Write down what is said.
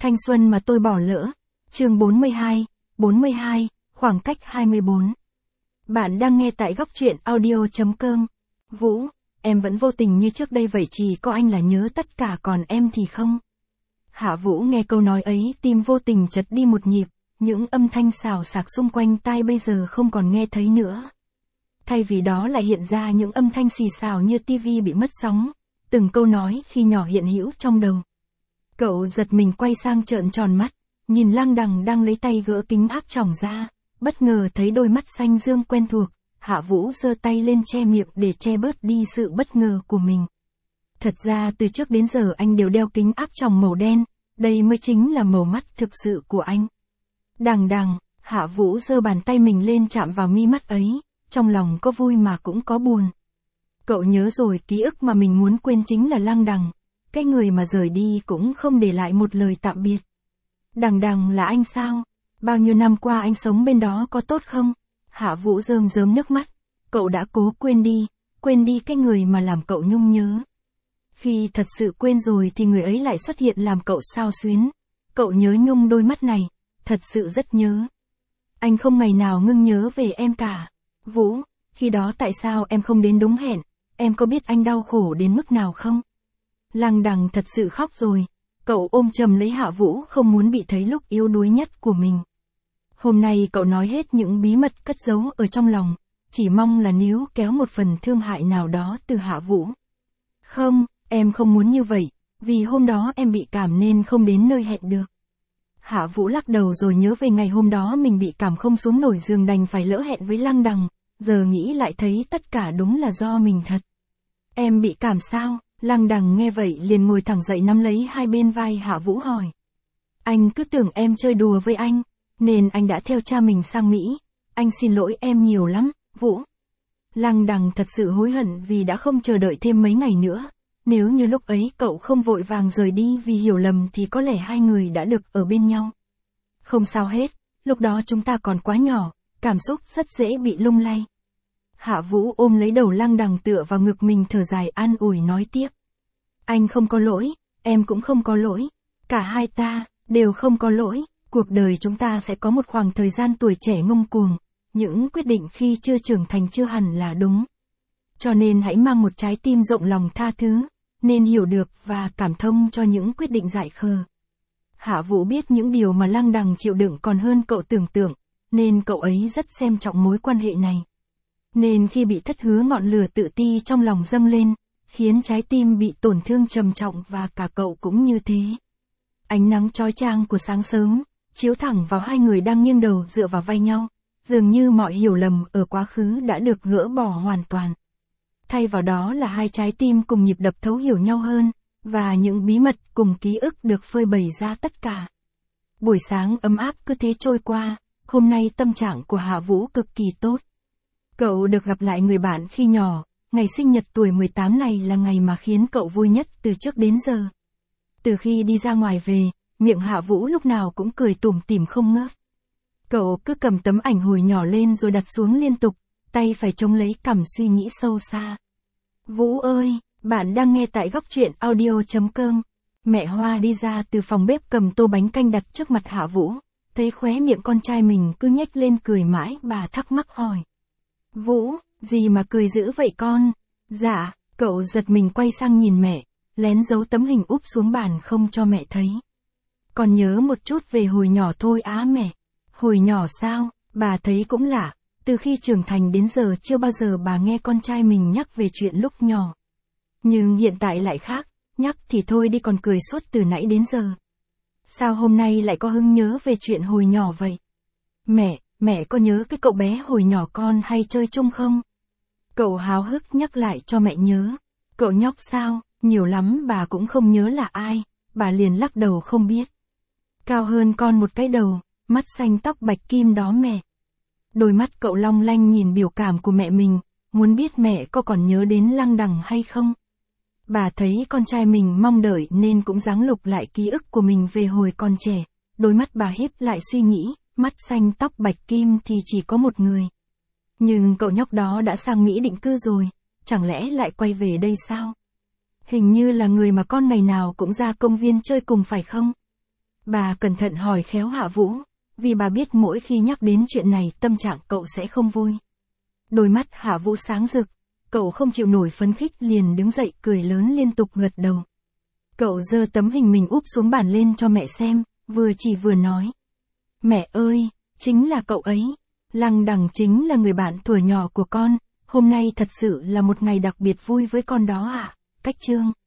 Thanh xuân mà tôi bỏ lỡ. Chương 42, khoảng cách 24. Bạn đang nghe tại góc truyện audio.com. Vũ, em vẫn vô tình như trước đây vậy, chỉ có anh là nhớ tất cả còn em thì không. Hạ Vũ nghe câu nói ấy, tim vô tình chật đi một nhịp, những âm thanh xào xạc xung quanh tai bây giờ không còn nghe thấy nữa. Thay vì đó lại hiện ra những âm thanh xì xào như tivi bị mất sóng, từng câu nói khi nhỏ hiện hữu trong đầu. Cậu giật mình quay sang trợn tròn mắt, nhìn Lăng Đằng đang lấy tay gỡ kính áp tròng ra, bất ngờ thấy đôi mắt xanh dương quen thuộc. Hạ Vũ giơ tay lên che miệng để che bớt đi sự bất ngờ của mình. Thật ra từ trước đến giờ anh đều đeo kính áp tròng màu đen, đây mới chính là màu mắt thực sự của anh. Đằng, Hạ Vũ giơ bàn tay mình lên chạm vào mi mắt ấy, trong lòng có vui mà cũng có buồn. Cậu nhớ rồi, ký ức mà mình muốn quên chính là Lăng Đằng, cái người mà rời đi cũng không để lại một lời tạm biệt. Đằng là anh sao? Bao nhiêu năm qua anh sống bên đó có tốt không? Hạ Vũ rơm rớm nước mắt, cậu đã cố quên đi cái người mà làm cậu nhung nhớ. Khi thật sự quên rồi thì người ấy lại xuất hiện làm cậu xao xuyến. Cậu nhớ nhung đôi mắt này, thật sự rất nhớ. Anh không ngày nào ngưng nhớ về em cả. Vũ, khi đó tại sao em không đến đúng hẹn, em có biết anh đau khổ đến mức nào không? Lăng Đằng thật sự khóc rồi, cậu ôm chầm lấy Hạ Vũ không muốn bị thấy lúc yếu đuối nhất của mình. Hôm nay cậu nói hết những bí mật cất giấu ở trong lòng, chỉ mong là níu kéo một phần thương hại nào đó từ Hạ Vũ. Không, em không muốn như vậy, vì hôm đó em bị cảm nên không đến nơi hẹn được. Hạ Vũ lắc đầu rồi nhớ về ngày hôm đó mình bị cảm không xuống nổi giường đành phải lỡ hẹn với Lăng Đằng, giờ nghĩ lại thấy tất cả đúng là do mình thật. Em bị cảm sao? Lăng Đằng nghe vậy liền ngồi thẳng dậy nắm lấy hai bên vai Hạ Vũ hỏi. Anh cứ tưởng em chơi đùa với anh, nên anh đã theo cha mình sang Mỹ. Anh xin lỗi em nhiều lắm, Vũ. Lăng Đằng thật sự hối hận vì đã không chờ đợi thêm mấy ngày nữa. Nếu như lúc ấy cậu không vội vàng rời đi vì hiểu lầm thì có lẽ hai người đã được ở bên nhau. Không sao hết, lúc đó chúng ta còn quá nhỏ, cảm xúc rất dễ bị lung lay. Hạ Vũ ôm lấy đầu Lăng Đằng tựa vào ngực mình thở dài an ủi nói tiếp. Anh không có lỗi, em cũng không có lỗi, cả hai ta đều không có lỗi. Cuộc đời chúng ta sẽ có một khoảng thời gian tuổi trẻ ngông cuồng, những quyết định khi chưa trưởng thành chưa hẳn là đúng. Cho nên hãy mang một trái tim rộng lòng tha thứ, nên hiểu được và cảm thông cho những quyết định dại khờ. Hạ Vũ biết những điều mà Lăng Đằng chịu đựng còn hơn cậu tưởng tượng, nên cậu ấy rất xem trọng mối quan hệ này. Nên khi bị thất hứa ngọn lửa tự ti trong lòng dâng lên, khiến trái tim bị tổn thương trầm trọng và cả cậu cũng như thế. Ánh nắng chói chang của sáng sớm, chiếu thẳng vào hai người đang nghiêng đầu dựa vào vai nhau, dường như mọi hiểu lầm ở quá khứ đã được gỡ bỏ hoàn toàn. Thay vào đó là hai trái tim cùng nhịp đập thấu hiểu nhau hơn, và những bí mật cùng ký ức được phơi bày ra tất cả. Buổi sáng ấm áp cứ thế trôi qua, hôm nay tâm trạng của Hạ Vũ cực kỳ tốt. Cậu được gặp lại người bạn khi nhỏ, ngày sinh nhật tuổi 18 này là ngày mà khiến cậu vui nhất từ trước đến giờ. Từ khi đi ra ngoài về, miệng Hạ Vũ lúc nào cũng cười tủm tỉm không ngớt. Cậu cứ cầm tấm ảnh hồi nhỏ lên rồi đặt xuống liên tục, tay phải chống lấy cằm suy nghĩ sâu xa. Vũ ơi, bạn đang nghe tại góc truyện audio.com. Mẹ Hoa đi ra từ phòng bếp cầm tô bánh canh đặt trước mặt Hạ Vũ, thấy khóe miệng con trai mình cứ nhếch lên cười mãi, bà thắc mắc hỏi. Vũ, gì mà cười dữ vậy con? Dạ, cậu giật mình quay sang nhìn mẹ, lén giấu tấm hình úp xuống bàn không cho mẹ thấy. Con nhớ một chút về hồi nhỏ thôi á mẹ. Hồi nhỏ sao? Bà thấy cũng lạ, từ khi trưởng thành đến giờ chưa bao giờ bà nghe con trai mình nhắc về chuyện lúc nhỏ. Nhưng hiện tại lại khác, nhắc thì thôi đi còn cười suốt từ nãy đến giờ. Sao hôm nay lại có hứng nhớ về chuyện hồi nhỏ vậy? Mẹ có nhớ cái cậu bé hồi nhỏ con hay chơi chung không? Cậu háo hức nhắc lại cho mẹ nhớ. Cậu nhóc sao? Nhiều lắm bà cũng không nhớ là ai, bà liền lắc đầu không biết. Cao hơn con một cái đầu, mắt xanh tóc bạch kim đó mẹ. Đôi mắt cậu long lanh nhìn biểu cảm của mẹ mình, muốn biết mẹ có còn nhớ đến Lăng Đằng hay không. Bà thấy con trai mình mong đợi nên cũng giáng lục lại ký ức của mình về hồi còn trẻ. Đôi mắt bà híp lại suy nghĩ, mắt xanh tóc bạch kim thì chỉ có một người. Nhưng cậu nhóc đó đã sang Mỹ định cư rồi, chẳng lẽ lại quay về đây sao? Hình như là người mà con ngày nào cũng ra công viên chơi cùng phải không? Bà cẩn thận hỏi khéo Hạ Vũ, vì bà biết mỗi khi nhắc đến chuyện này tâm trạng cậu sẽ không vui. Đôi mắt Hạ Vũ sáng rực, cậu không chịu nổi phấn khích liền đứng dậy cười lớn liên tục gật đầu. Cậu giơ tấm hình mình úp xuống bàn lên cho mẹ xem, vừa chỉ vừa nói. Mẹ ơi, chính là cậu ấy. Lăng Đằng chính là người bạn thuở nhỏ của con, hôm nay thật sự là một ngày đặc biệt vui với con đó ạ. Cách chương